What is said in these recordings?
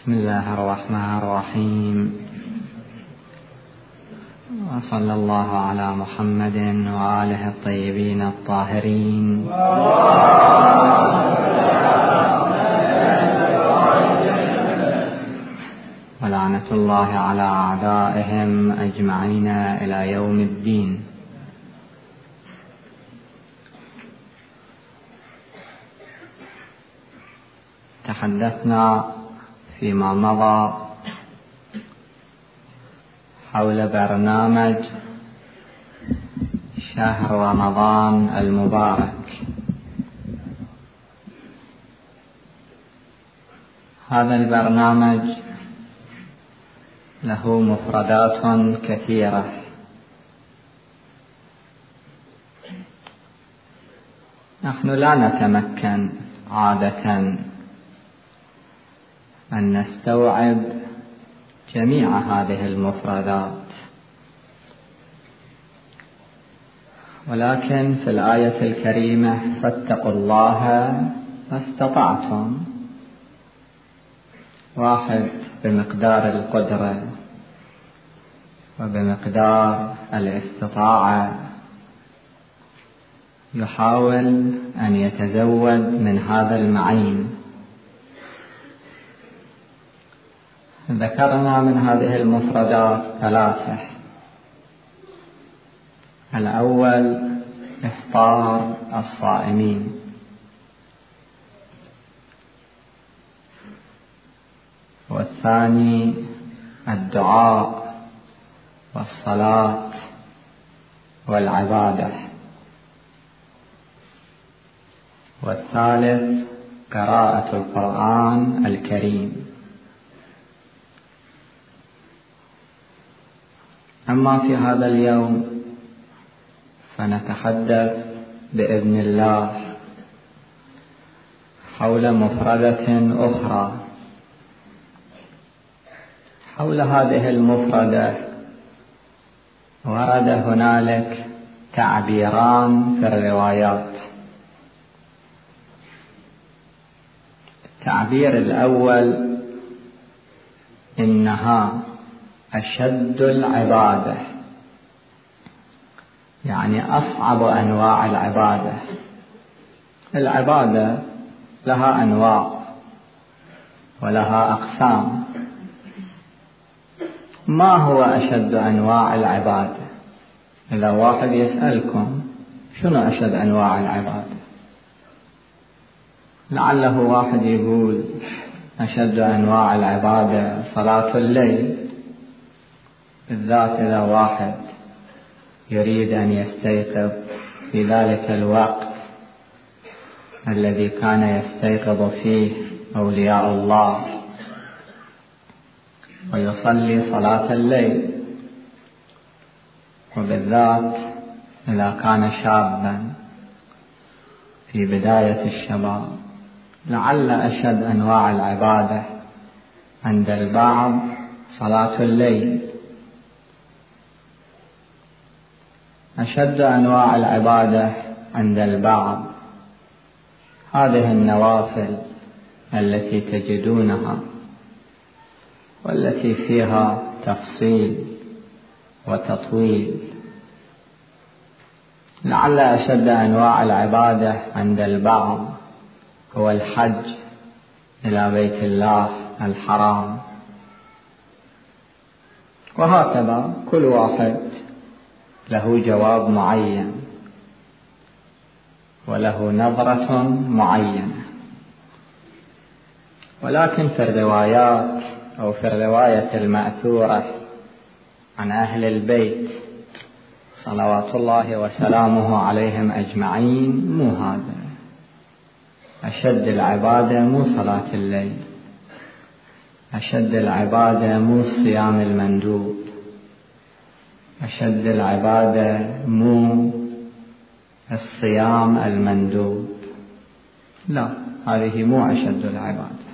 بسم الله الرحمن الرحيم، وصلى الله على محمد وآله الطيبين الطاهرين. ولعنة الله على أعدائهم أجمعين إلى يوم الدين. تحدثنا فيما مضى حول برنامج شهر رمضان المبارك. هذا البرنامج له مفردات كثيرة، نحن لا نتمكن عادة أن نستوعب جميع هذه المفردات، ولكن في الآية الكريمة فاتقوا الله ما استطعتم، واحد بمقدار القدرة وبمقدار الاستطاعة يحاول أن يتزود من هذا المعين. ذكرنا من هذه المفردات ثلاثة: الأول إفطار الصائمين، والثاني الدعاء والصلاة والعبادة، والثالث قراءة القرآن الكريم. أما في هذا اليوم فنتحدث بإذن الله حول مفردة أخرى. حول هذه المفردة ورد هنالك تعبيران في الروايات. التعبير الأول: إنها أشد العبادة، يعني أصعب أنواع العبادة. العبادة لها أنواع ولها أقسام. ما هو أشد أنواع العبادة؟ إذا واحد يسألكم شنو أشد أنواع العبادة، لعله واحد يقول أشد أنواع العبادة صلاة الليل، بالذات إذا واحد يريد أن يستيقظ في ذلك الوقت الذي كان يستيقظ فيه أولياء الله ويصلي صلاة الليل، وبالذات إذا كان شابا في بداية الشباب. لعل أشد أنواع العبادة عند البعض صلاة الليل. أشد أنواع العبادة عند البعض هذه النوافل التي تجدونها والتي فيها تفصيل وتطويل. لعل أشد أنواع العبادة عند البعض هو الحج إلى بيت الله الحرام. وهكذا كل واحد له جواب معين وله نظرة معينة. ولكن في الروايات أو في الرواية المأثورة عن أهل البيت صلوات الله وسلامه عليهم أجمعين مو هذا. أشد العبادة مو صلاة الليل، أشد العبادة مو الصيام المندوب، أشد العبادة مو الصيام المندوب، لا، هذه مو أشد العبادة.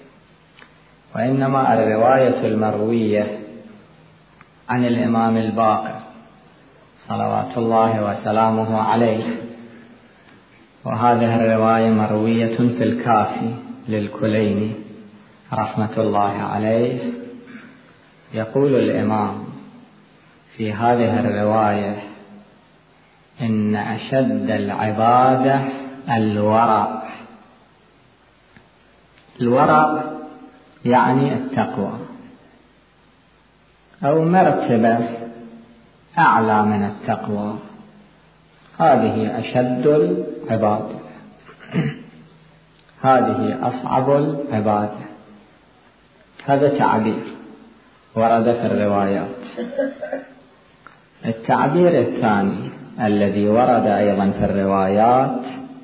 وإنما الرواية المروية عن الإمام الباقر صلوات الله وسلامه عليه وهذه الرواية مروية في الكافي للكليني رحمة الله عليه يقول الإمام في هذه الرواية: إن أشد العبادة الورع. الورع يعني التقوى، أو مرتبة أعلى من التقوى، هذه أشد العبادة، هذه أصعب العبادة. هذا تعبير ورد في الروايات. التعبير الثاني الذي ورد أيضا في الروايات: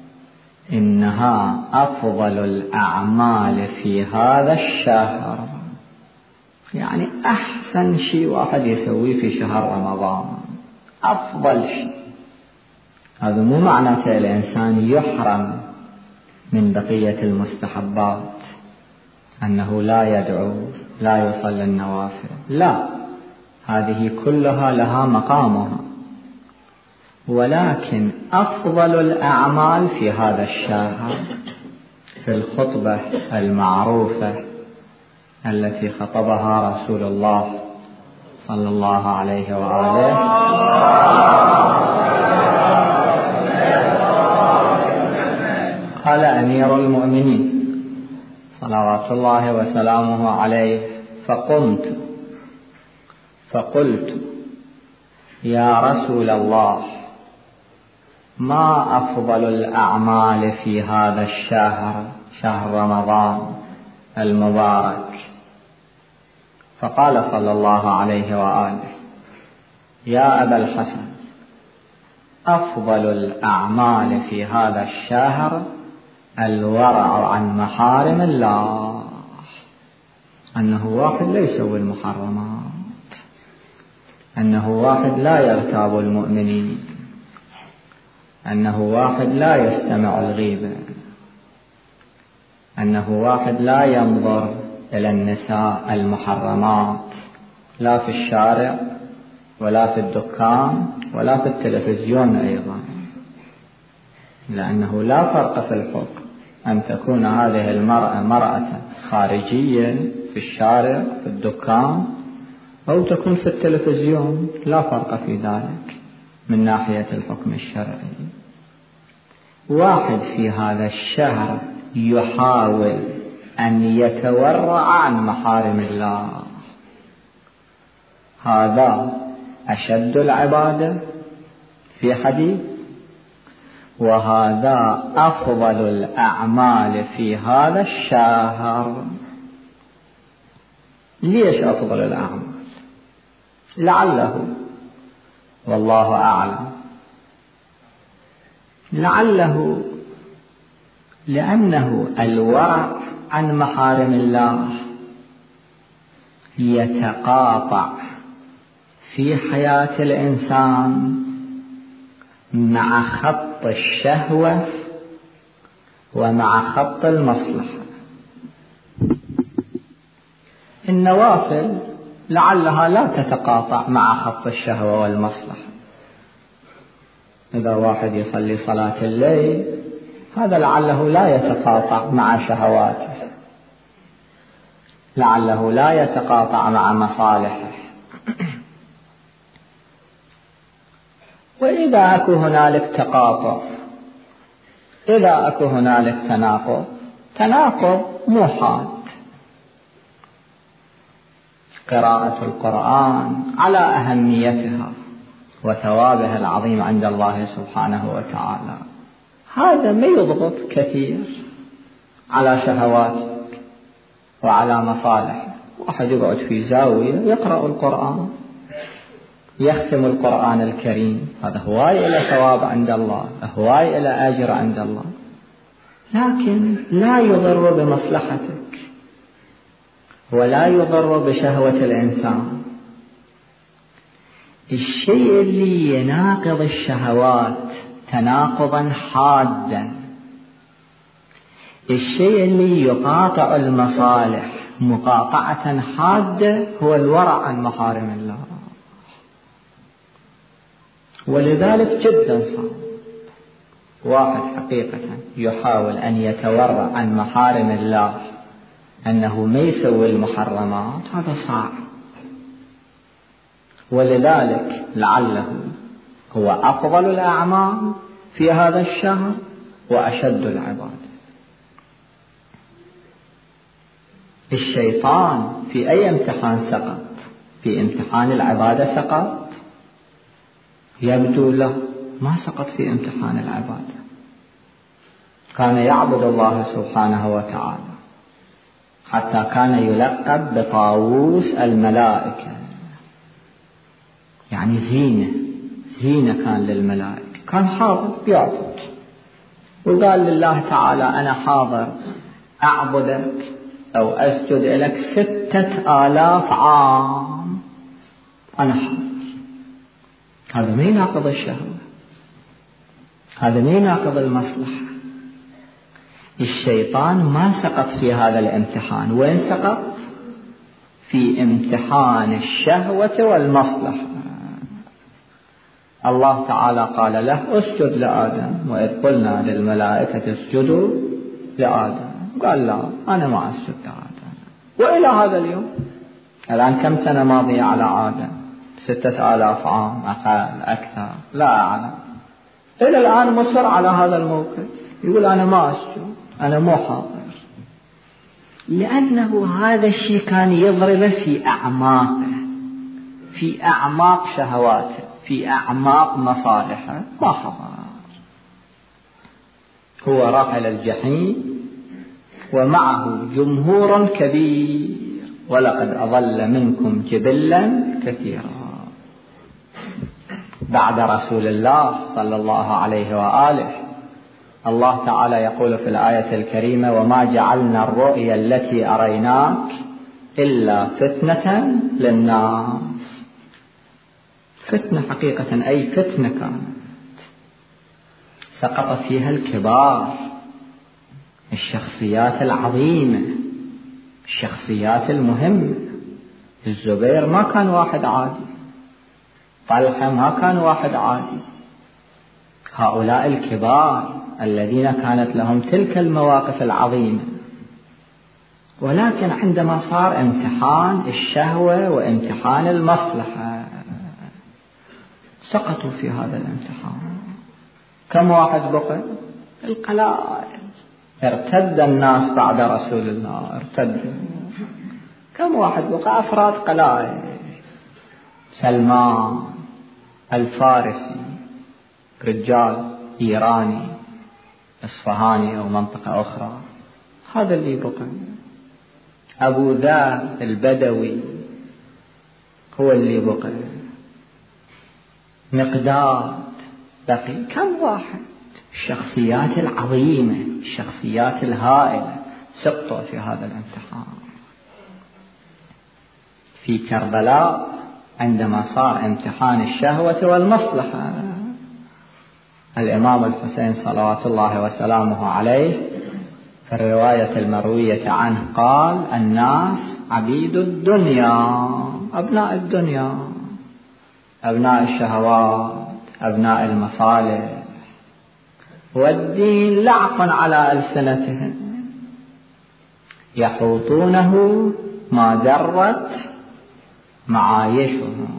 إنها أفضل الأعمال في هذا الشهر، يعني أحسن شيء واحد يسويه في شهر رمضان، أفضل شيء. هذا مو معناته الإنسان يحرم من بقية المستحبات، أنه لا يدعو لا يصلي النوافل، لا، هذه كلها لها مقامها، ولكن أفضل الأعمال في هذا الشهر في الخطبة المعروفة التي خطبها رسول الله صلى الله عليه وآله قال أمير المؤمنين صلوات الله وسلامه عليه: فقمت فقلت: يا رسول الله، ما أفضل الأعمال في هذا الشهر، شهر رمضان المبارك؟ فقال صلى الله عليه وآله: يا أبا الحسن، أفضل الأعمال في هذا الشهر الورع عن محارم الله، أنه واحد لا يسوي المحرمات، أنه واحد لا يغتاب المؤمنين، أنه واحد لا يستمع الغيبة، أنه واحد لا ينظر إلى النساء المحرمات، لا في الشارع ولا في الدكان ولا في التلفزيون أيضا، لأنه لا فرق في الحكم أن تكون هذه المرأة مرأة خارجية في الشارع في الدكان، أو تكون في التلفزيون، لا فرق في ذلك من ناحية الحكم الشرعي. واحد في هذا الشهر يحاول أن يتورع عن محارم الله، هذا أشد العبادة في حديث، وهذا أفضل الأعمال في هذا الشهر. ليش أفضل الأعمال؟ لعله، والله أعلم، لعله لأنه الورع عن محارم الله يتقاطع في حياة الإنسان مع خط الشهوة ومع خط المصلحة. النوافل لعلها لا تتقاطع مع خط الشهوة والمصلحة. إذا واحد يصلي صلاة الليل، هذا لعله لا يتقاطع مع شهواته، لعله لا يتقاطع مع مصالحه. وإذا أكو هنالك تقاطع، إذا أكو هنالك تناقض مو حاد. قراءة القرآن على أهميتها وثوابها العظيم عند الله سبحانه وتعالى، هذا ما يضغط كثير على شهواتك وعلى مصالحك. واحد يقعد في زاوية يقرأ القرآن، يختم القرآن الكريم، هذا هواي إلى ثواب عند الله، هواي إلى أجر عند الله، لكن لا يضر بمصلحتك ولا يضر بشهوة الإنسان. الشيء اللي يناقض الشهوات تناقضا حادا، الشيء اللي يقاطع المصالح مقاطعة حادة هو الورع عن محارم الله. ولذلك جدا صعب واحد حقيقة يحاول أن يتورع عن محارم الله أنه ما يسوي المحرمات هذا صعب، ولذلك لعله هو أفضل الأعمال في هذا الشهر وأشد العبادة. الشيطان في أي امتحان سقط؟ في امتحان العبادة سقط؟ يبدو له ما سقط في امتحان العبادة، كان يعبد الله سبحانه وتعالى حتى كان يلقب بطاووس الملائكة، يعني زينة كان للملائكة، كان حاضر يعبد وقال لله تعالى أنا حاضر أعبدك أو أسجد لك 6000 عام، أنا حاضر. هذا ما يناقض الشهوة، هذا ما يناقض المصلحة. الشيطان ما سقط في هذا الامتحان، وين سقط؟ في امتحان الشهوة والمصلحة. الله تعالى قال له اسجد لآدم، وإذ قلنا للملائكة اسجدوا لآدم، قال لا أنا ما أسجد لآدم. وإلى هذا اليوم الآن كم سنة ماضية على آدم؟ 6000 عام، أقل أكثر لا أعلم، إلى الآن مصر على هذا الموقف، يقول أنا ما أسجد، أنا مو حاضر، لأنه هذا الشيء كان يضرب في أعماقه، في أعماق شهواته، في أعماق مصالحه، ما حضر. هو راح إلى الجحيم ومعه جمهور كبير، ولقد أضل منكم جبلا كثيرا. بعد رسول الله صلى الله عليه وآله الله تعالى يقول في الآية الكريمة وما جعلنا الرؤيا التي أريناك إلا فتنة للناس. فتنة حقيقة، أي فتنة كانت سقط فيها الكبار، الشخصيات العظيمة، الشخصيات المهمة. الزبير ما كان واحد عادي، طلحة ما كان واحد عادي، هؤلاء الكبار الذين كانت لهم تلك المواقف العظيمة. ولكن عندما صار امتحان الشهوة وامتحان المصلحة سقطوا في هذا الامتحان. كم واحد بقي؟ القلائل. ارتد الناس بعد رسول الله، ارتدوا. كم واحد بقى؟ أفراد قلائل، سلمان الفارسي، رجال إيراني إصفهاني أو منطقة أخرى، هذا اللي بقى. أبو ذر البدوي هو اللي بقى. مقداد بقي. كم واحد؟ الشخصيات العظيمة، الشخصيات الهائلة سقطوا في هذا الامتحان. في كربلاء عندما صار امتحان الشهوة والمصلحة، الإمام الحسين صلوات الله وسلامه عليه في الرواية المروية عنه قال الناس عبيد الدنيا، أبناء الدنيا، أبناء الشهوات، أبناء المصالح، والدين لعق على ألسنتهم، يحوطونه ما درت معايشهم،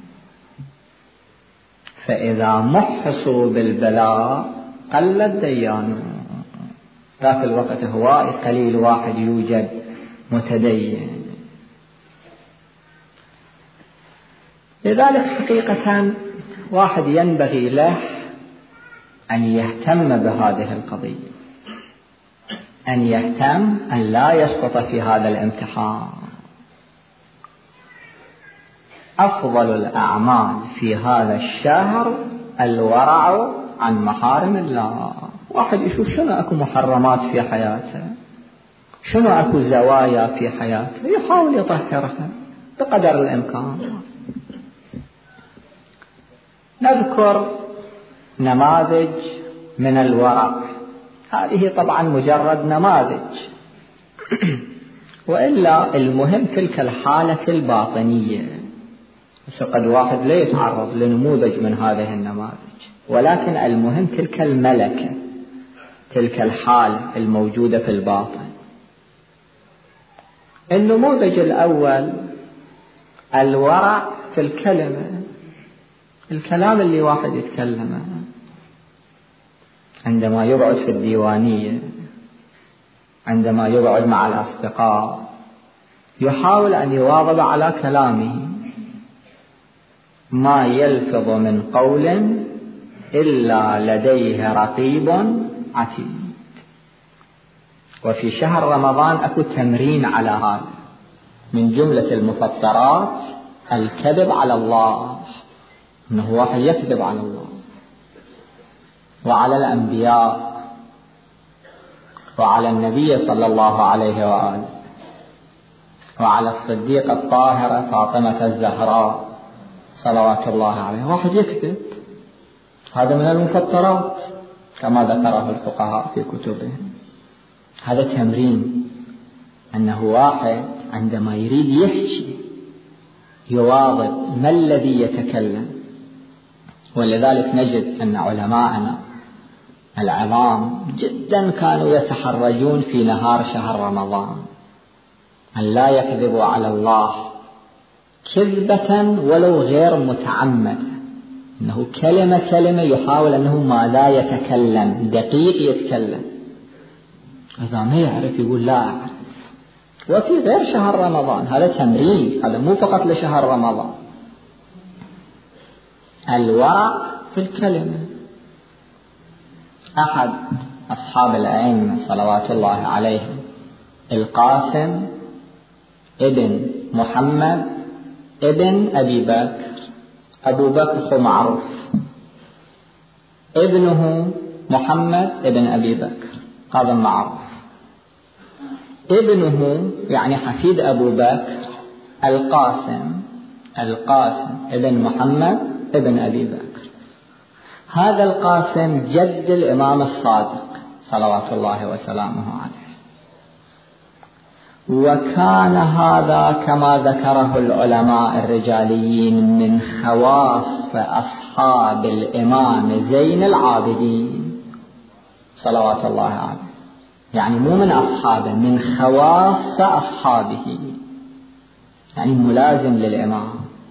فإذا محصوا بالبلاء قل الديان. ذاك الوقت هواء قليل واحد يوجد متدين. لذلك حقيقة واحد ينبغي له أن يهتم بهذه القضية، أن يهتم أن لا يسقط في هذا الامتحان. أفضل الأعمال في هذا الشهر الورع عن محارم الله. واحد يشوف شنو أكو محرمات في حياته، شنو أكو زوايا في حياته، يحاول يطهرها بقدر الإمكان. نذكر نماذج من الورع، هذه طبعا مجرد نماذج، وإلا المهم تلك الحالة الباطنية. قد واحد لا يتعرض لنموذج من هذه النماذج، ولكن المهم تلك الملكة، تلك الحالة الموجودة في الباطن. النموذج الأول الورع في الكلمة، الكلام اللي واحد يتكلمه عندما يقعد في الديوانية، عندما يقعد مع الأصدقاء، يحاول أن يواظب على كلامه، ما يلفظ من قول إلا لديه رقيب عتيد. وفي شهر رمضان أكو تمرين على هذا، من جملة المفطرات الكذب على الله، أنه واحد يكذب على الله وعلى الأنبياء وعلى النبي صلى الله عليه وآله وعلى الصديقة الطاهرة فاطمة الزهراء صلوات الله عليه. واحد يكذب، هذا من المفطرات كما ذكره الفقهاء في كتبهم. هذا تمرين، أنه واحد عندما يريد يحكي يواظب ما الذي يتكلم. ولذلك نجد أن علماءنا العظام جدا كانوا يتحرجون في نهار شهر رمضان أن لا يكذبوا على الله كذبة ولو غير متعمدة، أنه كلمة يحاول أنه ما لا يتكلم دقيق يتكلم، إذا ما يعرف يقول لا أعرف. وفي غير شهر رمضان هذا تمرين، هذا مو فقط لشهر رمضان. الورع في الكلمة. أحد أصحاب الأئمة صلوات الله عليهم القاسم ابن محمد ابن أبي بكر، أبو بكر هو معروف، ابنه محمد ابن أبي بكر هذا معروف، ابنه يعني حفيد أبو بكر القاسم ابن محمد ابن أبي بكر. هذا القاسم جد الإمام الصادق صلوات الله وسلامه عليه. وكان هذا كما ذكره العلماء الرجاليين من خواص أصحاب الإمام زين العابدين صلوات الله عليه، يعني مو من أصحابه، من خواص أصحابه، يعني ملازم للإمام.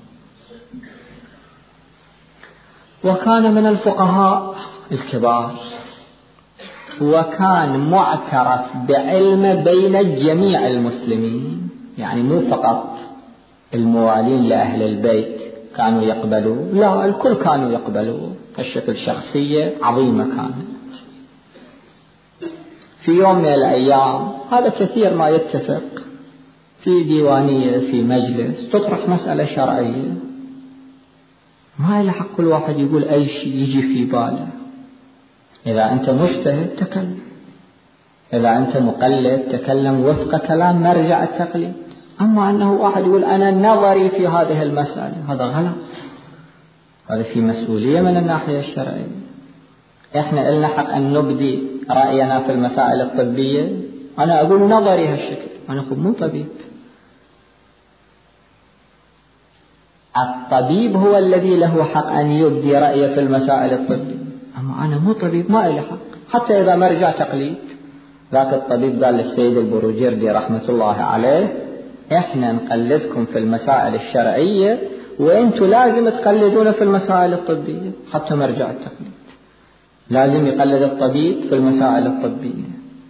وكان من الفقهاء الكبار، وكان معترف بعلم بين جميع المسلمين، يعني مو فقط الموالين لأهل البيت كانوا يقبلوا، لا الكل كانوا يقبلوا. الشكل شخصية عظيمة كانت. في يوم من الأيام، هذا كثير ما يتفق، في ديوانية في مجلس تطرح مسألة شرعية، ما يلحق كل واحد يقول أي شيء يجي في باله. إذا أنت مجتهد تكلم، إذا أنت مقلد تكلم وفق كلام مرجع التقليد. أما أنه واحد يقول أنا نظري في هذه المسألة، هذا غلط، هذا في مسؤولية من الناحية الشرعية. إحنا لنا حق أن نبدي رأينا في المسائل الطبية، أنا أقول نظري هالشكل، أنا أقول مو طبيب. الطبيب هو الذي له حق أن يبدي رأيه في المسائل الطبية، أما أنا مو طبيب ما إلي حق. حتى إذا مرجع تقليد، ذاك الطبيب قال للسيد البروجردي رحمة الله عليه إحنا نقلدكم في المسائل الشرعية وإنتوا لازم تقلدون في المسائل الطبية. حتى مرجع التقليد لازم يقلد الطبيب في المسائل الطبية،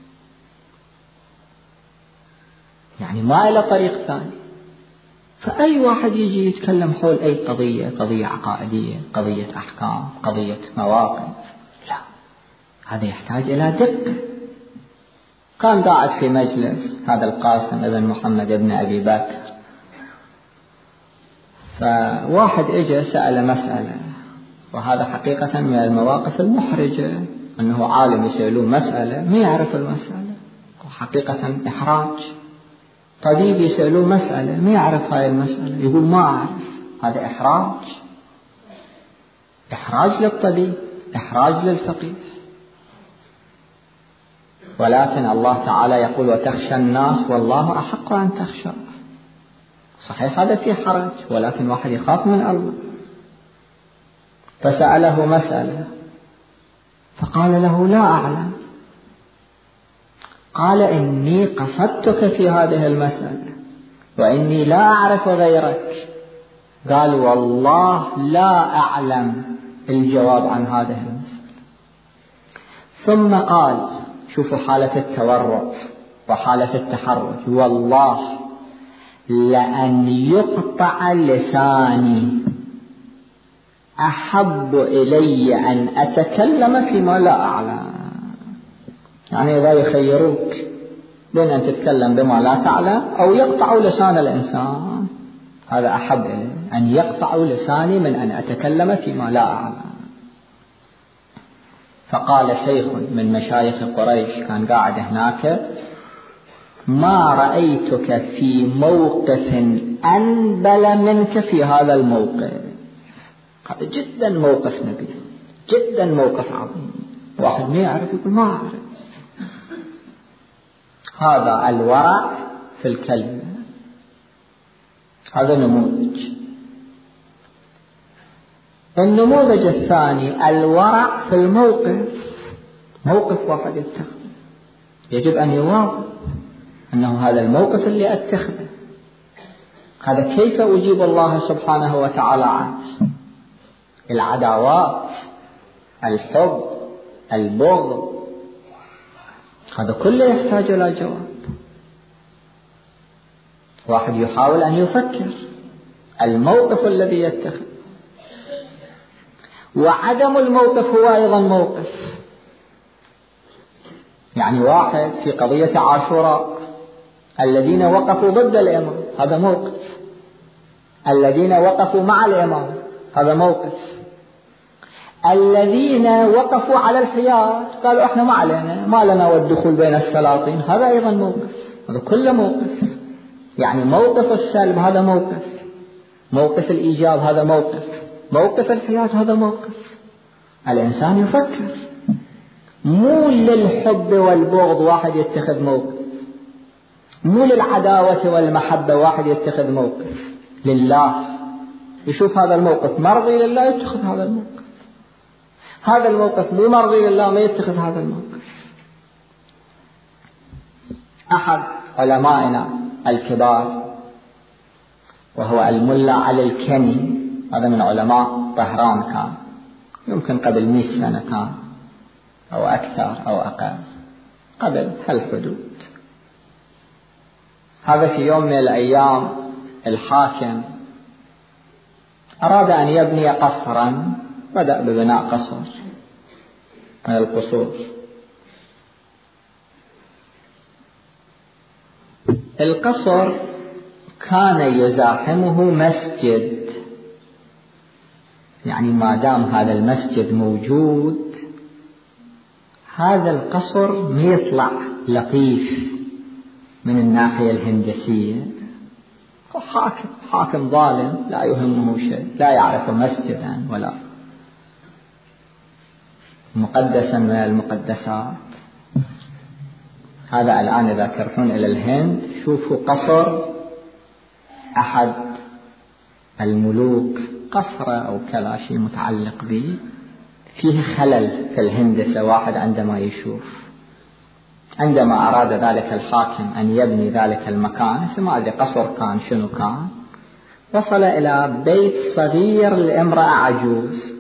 يعني ما إلى طريق ثاني. فأي واحد يجي يتكلم حول أي قضية عقائدية، قضية أحكام، قضية مواقف، لا، هذا يحتاج إلى دقة. كان قاعد في مجلس هذا القاسم ابن محمد ابن أبي بكر، فواحد اجى سأل مسألة، وهذا حقيقة من المواقف المحرجة، أنه عالم يسألوه مسألة ما يعرف المسألة، وحقيقة إحراج. طبيب يسألوه مسألة ما يعرف هاي المسألة، يقول ما أعرف، هذا إحراج للطبيب، إحراج للفقيه. ولكن الله تعالى يقول وتخشى الناس والله أحق أن تخشى. صحيح هذا فيه حرج، ولكن واحد يخاف من الله. فسأله مسألة فقال له لا أعلم. قال إني قصدتك في هذه المسألة، وإني لا أعرف غيرك. قال والله لا أعلم الجواب عن هذه المسألة. ثم قال، شوفوا حالة التورع وحالة التحرج، والله لأن يقطع لساني أحب إلي أن أتكلم فيما لا أعلم. يعني إذا يخيروك بين أن تتكلم بما لا تعلم أو يقطع لسان الإنسان، هذا أحب إلي، أن يقطع لساني من أن أتكلم فيما لا أعلم. فقال شيخ من مشايخ قريش كان قاعد هناك: ما رأيتك في موقف أنبل منك في هذا الموقف. هذا جدا موقف نبيل، جدا موقف عظيم. واحد ما يعرف يقول ما أعرف. هذا الورع في الكلمة، هذا نموذج. النموذج الثاني الورع في الموقف. موقف واحد يتخذ، يجب أن يواظب أنه هذا الموقف اللي أتخذه، هذا كيف أجيب الله سبحانه وتعالى عنه. العداوات، الحب، البغض، هذا كله يحتاج إلى جواب. واحد يحاول أن يفكر الموقف الذي يتخذ، وعدم الموقف هو أيضا موقف. يعني واحد في قضية عاشوراء، الذين وقفوا ضد الإمام هذا موقف، الذين وقفوا مع الإمام هذا موقف، الذين وقفوا على الحياة قالوا احنا ما علينا، ما لنا والدخول بين السلاطين، هذا أيضا موقف. هذا كله موقف. يعني موقف السلب هذا موقف، موقف الإيجاب هذا موقف، موقف الحياة هذا موقف. الإنسان يفكر، مو للحب والبغض واحد يتخذ موقف، مو للعداوة والمحبة واحد يتخذ موقف، لله. يشوف هذا الموقف مرضي لله يتخذ هذا الموقف، هذا الموقف مو مرضي لله ما يتخذ هذا الموقف. أحد علمائنا الكبار وهو الملا علي الكني، هذا من علماء طهران، كان يمكن قبل 100 سنة كان أو أكثر أو أقل، قبل هالحدود. هذا في يوم من الأيام الحاكم أراد أن يبني قصرا، بدأ ببناء قصر من القصور. القصر كان يزاحمه مسجد، يعني ما دام هذا المسجد موجود هذا القصر ما يطلع لطيف من الناحية الهندسية. حاكم ظالم لا يهمه شيء، لا يعرف مسجدا ولا مقدسا من المقدسات. هذا الآن إذا تروحون إلى الهند شوفوا قصر أحد الملوك، قصر أو كذا شيء متعلق به، فيه خلل في الهندسة. واحد عندما يشوف، عندما أراد ذلك الحاكم أن يبني ذلك المكان، ما أدري قصر كان شنو كان، وصل إلى بيت صغير لامرأة عجوز،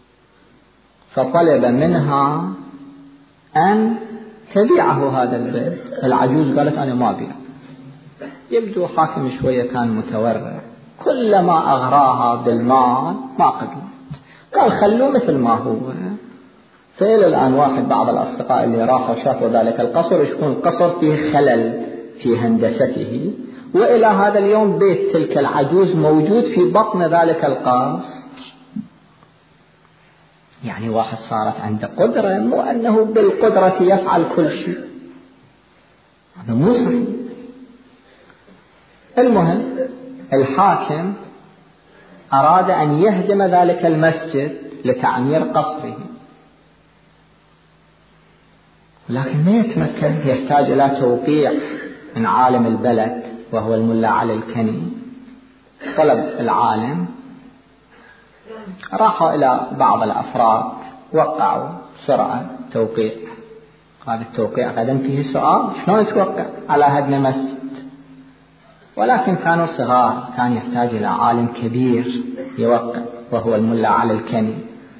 فطلب منها أن تبيعه هذا البيت. العجوز قالت أنا ما أبيع. يبدو حاكم شوية كان متورع، كلما أغراها بالمال ما قبلت، قال خلوه مثل ما هو. فإلى الآن واحد بعض الأصدقاء اللي راحوا شافوا ذلك القصر يشوفون القصر فيه خلل في هندسته، وإلى هذا اليوم بيت تلك العجوز موجود في بطن ذلك القصر. يعني واحد صارت عنده قدرة، مو أنه بالقدرة يفعل كل شيء، هذا مو صحيح. المهم الحاكم أراد أن يهدم ذلك المسجد لتعمير قصره، لكن ما يتمكن، يحتاج إلى توقيع من عالم البلد وهو الملا علي الكني. طلب العالم، راحوا إلى بعض الأفراد وقعوا بسرعة توقيع. هذا التوقيع غدا فيه سؤال، شلون توقع على هدم مسجد؟ ولكن كانوا صغار، كان يحتاج إلى عالم كبير يوقع وهو الملا علي الكني.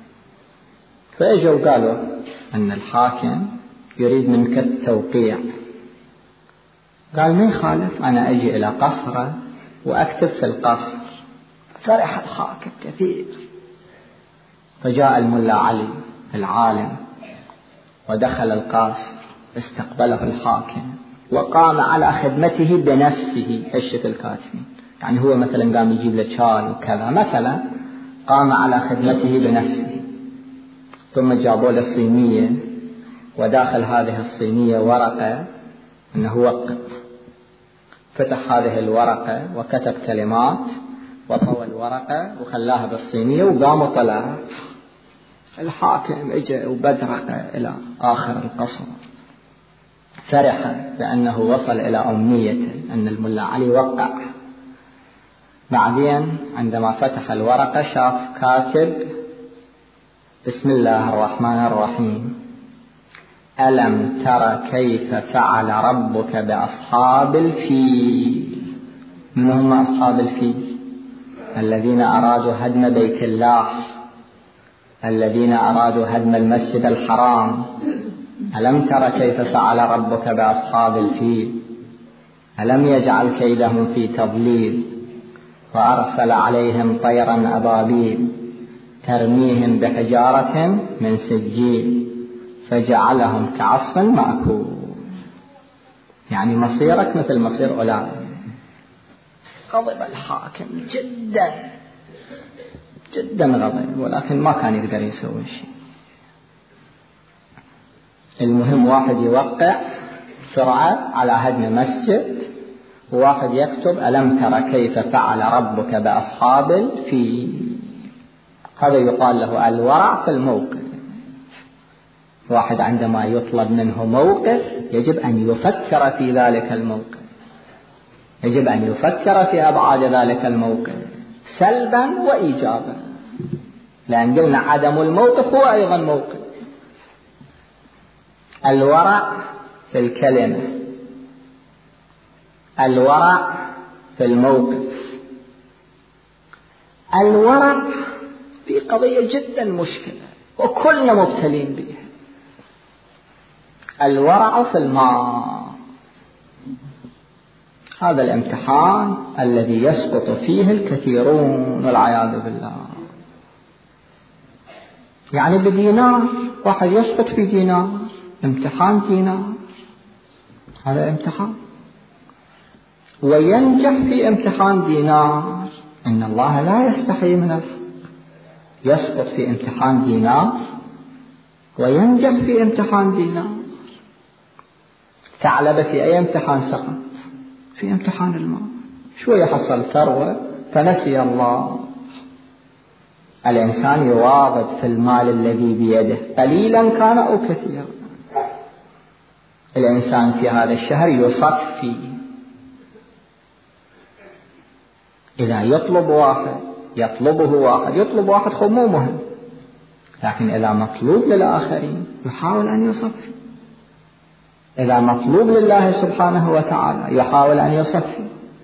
فأجوا قالوا أن الحاكم يريد منك التوقيع. قال ما يخالف، أنا أجي إلى قصره وأكتب في القصر. فرح الحاكم كثير، فجاء الملا علي العالم ودخل القصر، استقبله الحاكم وقام على خدمته بنفسه. حشة الكاتبين يعني هو مثلا قام يجيب له شاي وكذا مثلا، قام على خدمته بنفسه. ثم جابوا له صينية، وداخل هذه الصينية ورقة أنه وقع. فتح هذه الورقة وكتب كلمات وطوى الورقة وخلاها بالصينية وقام وطلع. الحاكم اجى وبدرق إلى آخر القصر، فرح بأنه وصل إلى أمنيته أن الملا علي وقع. بعدين عندما فتح الورقة شاف كاتب بسم الله الرحمن الرحيم: ألم تر كيف فعل ربك بأصحاب الفيل. من هم أصحاب الفيل؟ الذين أرادوا هدم بيت الله، الذين أرادوا هدم المسجد الحرام. ألم تر كيف فعل ربك بأصحاب الفيل ألم يجعل كيدهم في تضليل وأرسل عليهم طيرا أبابيل ترميهم بحجارة من سجيل فجعلهم كعصف مأكول. يعني مصيرك مثل مصير أولئك. غضب الحاكم جدا جدا غضب، ولكن ما كان يقدر يسوي شيء. المهم واحد يوقع بسرعة على هدم مسجد، وواحد يكتب ألم تر كيف فعل ربك بأصحاب الفيل. هذا يقال له الورع في الموقف. واحد عندما يطلب منه موقف يجب أن يفكر في ذلك الموقف، يجب أن يفكر في أبعاد ذلك الموقف سلبا وإيجابا، لأن قلنا عدم الموقف هو أيضا موقف. الورع في الكلمة، الورع في الموقف. الورع في قضية جدا مشكلة وكلنا مبتلين بها. الورع في الماء، هذا الامتحان الذي يسقط فيه الكثيرون والعياذ بالله. يعني بدينار واحد يسقط في دينار، امتحان دينار، هذا امتحان. وينجح في امتحان دينار، إن الله لا يستحي من الحق. يسقط في امتحان دينار وينجح في امتحان دينار. ثعلبة في أي امتحان سقط؟ في امتحان المال. شوية حصل ثروة فنسي الله. الإنسان يواظب في المال الذي بيده قليلا كان أو كثيرا. الإنسان في هذا الشهر يصفي. إذا يطلب واحد يطلب واحد خب مو مهم، لكن إذا مطلوب للآخرين يحاول أن يصفي. إذا مطلوب لله سبحانه وتعالى يحاول أن يصفي.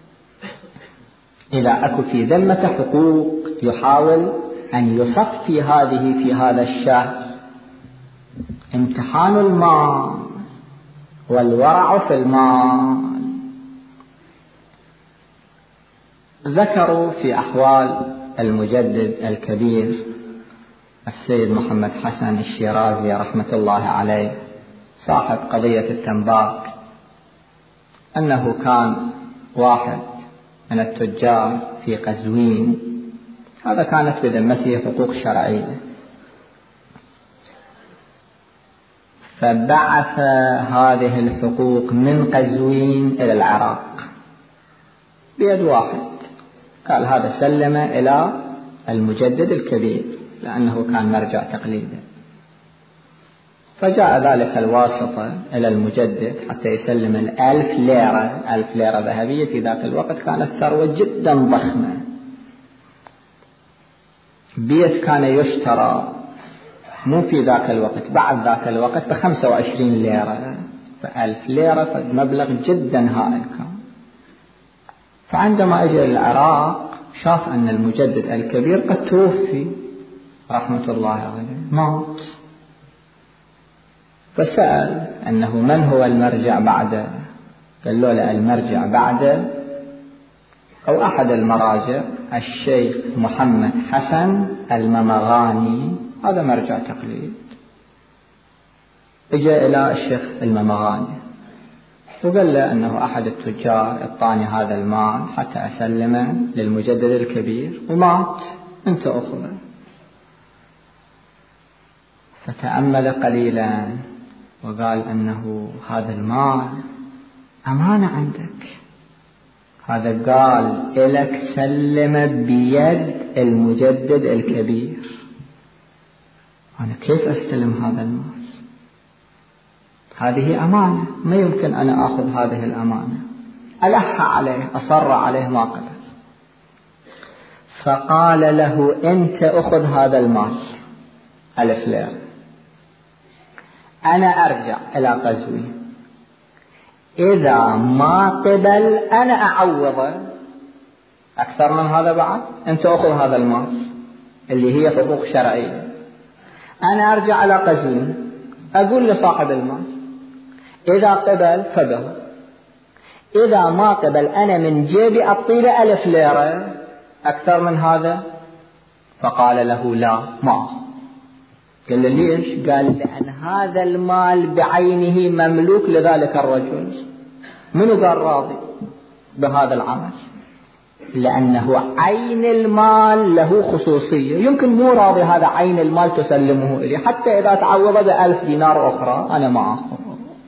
إذا أكو في ذمة حقوق يحاول أن يصفي هذه في هذا الشهر. امتحان المال والورع في المال. ذكروا في أحوال المجدد الكبير السيد محمد حسن الشيرازي رحمة الله عليه صاحب قضية التنباك، أنه كان واحد من التجار في قزوين، هذا كانت بذمته حقوق شرعية، فبعث هذه الحقوق من قزوين إلى العراق بيد واحد، قال هذا سلم إلى المجدد الكبير لأنه كان مرجع تقليده. فجاء ذلك الواسطة إلى المجدد حتى يسلم 1000 ليرة. 1000 ليرة ذهبية في ذاك الوقت كانت ثروة جدا ضخمة. بيت كان يشترى مو في ذاك الوقت، بعد ذاك الوقت ب25 ليرة، ف1000 ليرة مبلغ جدا هائل كان. فعندما أجى العراق شاف أن المجدد الكبير قد توفي رحمة الله عليه، مات، فسأل أنه من هو المرجع بعده؟ قال له المرجع بعده أو أحد المراجع الشيخ محمد حسن الممغاني، هذا مرجع تقليد. اجى إلى الشيخ الممغاني وقال له أنه أحد التجار اعطاني هذا المال حتى أسلمه للمجدد الكبير ومات، أنت أخذه. فتأمل قليلا وقال أنه هذا المال أمانة عندك، هذا قال إلك سلم بيد المجدد الكبير، أنا كيف أستلم هذا المال؟ هذه أمانة، ما يمكن أنا أخذ هذه الأمانة. ألح عليه، أصر عليه، ما قبل. فقال له أنت أخذ هذا المال 1000 ليرة، أنا أرجع إلى قزوين، إذا ما قبل أنا أعوضه أكثر من هذا بعد، أنت أخذ هذا المال اللي هي حقوق شرعية، أنا أرجع إلى قزوين أقول لصاحب المال إذا قبل فبه، إذا ما قبل أنا من جيبي أعطيه 1000 ليرة أكثر من هذا. فقال له لا، ما. قال له ليش؟ قال لأن هذا المال بعينه مملوك لذلك الرجل. منو قال راضي بهذا العمل؟ لأنه عين المال له خصوصية، يمكن مو راضي هذا عين المال تسلمه إلي، حتى إذا تعوض ب1000 دينار أخرى أنا ما أخذ.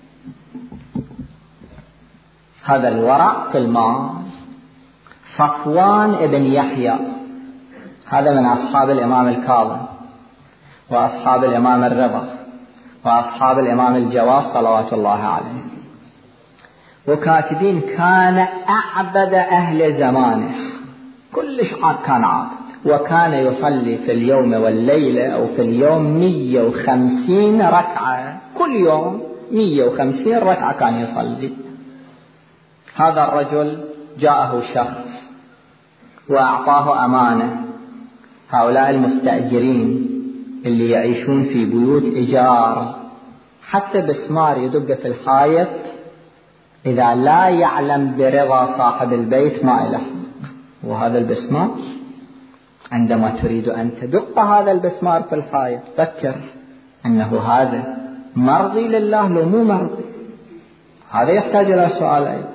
هذا الورع في المال. صفوان ابن يحيى هذا من أصحاب الإمام الكاظم وأصحاب الإمام الرضا وأصحاب الإمام الجواد صلوات الله عليه، وكاتبين كان أعبد أهل زمانه، كلش كان عابد، وكان يصلي في اليوم والليلة أو في اليوم 150 ركعة، كل يوم 150 ركعة كان يصلي. هذا الرجل جاءه شخص وأعطاه أمانة، هؤلاء المستأجرين اللي يعيشون في بيوت إيجار، حتى بسمار يدق في الحائط إذا لا يعلم برضا صاحب البيت ما إله. وهذا البسمار عندما تريد أن تدق هذا البسمار في الحائط فكر أنه هذا مرضي لله لو مو مرضي، هذا يحتاج إلى سؤال أيضا.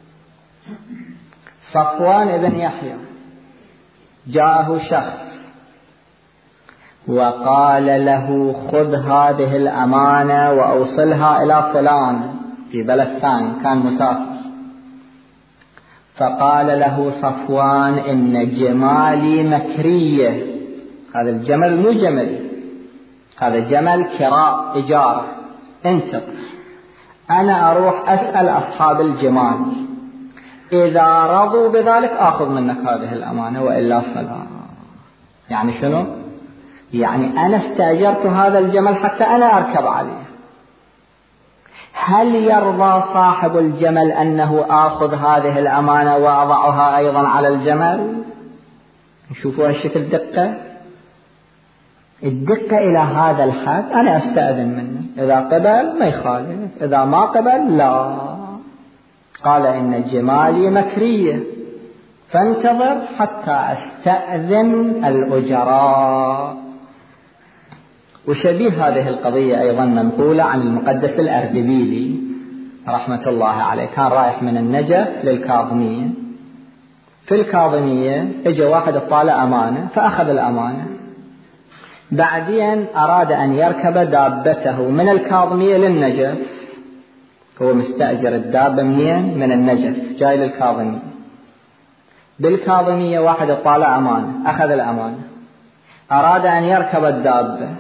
صفوان ابن يحيى جاءه شخص وقال له خذ هذه الأمانة وأوصلها إلى فلان في بلد ثاني، كان مسافر. فقال له صفوان إن جمالي مكرية، هذا الجمل مو جملي، هذا جمل كراء إجارة، انتظر، أنا أروح أسأل أصحاب الجمال، إذا رضوا بذلك أخذ منك هذه الأمانة وإلا فلا. يعني شنو؟ يعني أنا استأجرت هذا الجمل حتى أنا أركب عليه، هل يرضى صاحب الجمل أنه آخذ هذه الأمانة وأضعها أيضا على الجمل؟ نشوفوا هالشكل الدقة إلى هذا الحد. أنا أستأذن منه، إذا قبل ما يخالف، إذا ما قبل لا. قال إن جمالي مكرية فانتظر حتى أستأذن الأجراء. وشبيه هذه القضية أيضا منقولة عن المقدس الأردبيلي رحمة الله عليه، كان رايح من النجف للكاظمية، في الكاظمية اجى واحد اطالع أمانة فأخذ الأمانة، بعدين أراد أن يركب دابته من الكاظمية للنجف، هو مستأجر الدابة منين؟ من النجف جاي للكاظمية، بالكاظمية واحد اطالع أمانة أخذ الأمانة، أراد أن يركب الدابة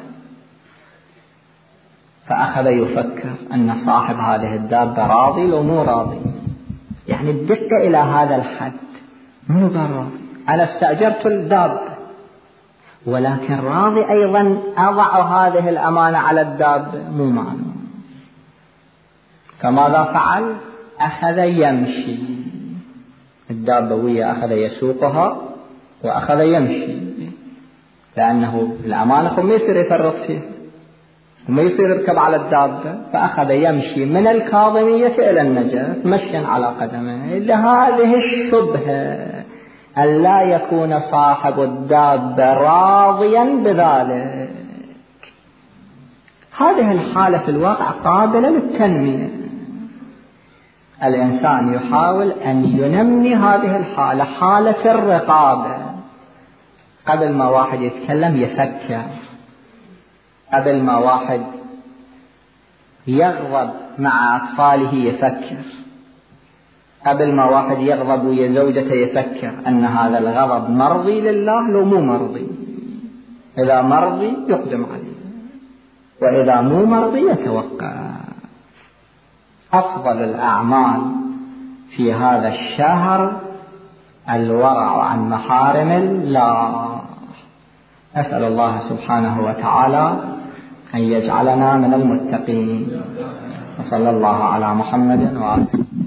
فأخذ يفكر أن صاحب هذه الدابة راضي لو مو راضي. يعني الدقة إلى هذا الحد. منو قال راضي؟ أنا استأجرت الدابة ولكن راضي أيضا أضع هذه الأمانة على الدابة؟ مو معنى. فماذا فعل؟ أخذ يمشي الدابة ويا أخذ يسوقها وأخذ يمشي، لأنه الأمانة ما يصير يفرط فيها وما يصير يركب على الدابة، فأخذ يمشي من الكاظمية إلى النجف مشيا على قدمه. لهذه الشبهة أن لا يكون صاحب الدابة راضيا بذلك. هذه الحالة في الواقع قابلة للتنمية، الإنسان يحاول أن ينمي هذه الحالة، حالة الرقابة. قبل ما واحد يتكلم يفكر، قبل ما واحد يغضب مع أطفاله يفكر، قبل ما واحد يغضب ويا زوجته يفكر أن هذا الغضب مرضي لله لو مو مرضي، إذا مرضي يقدم عليه وإذا مو مرضي يتوقع. أفضل الأعمال في هذا الشهر الورع عن محارم الله. أسأل الله سبحانه وتعالى أن يجعلنا من المتقين، وصلى الله على محمد وآله.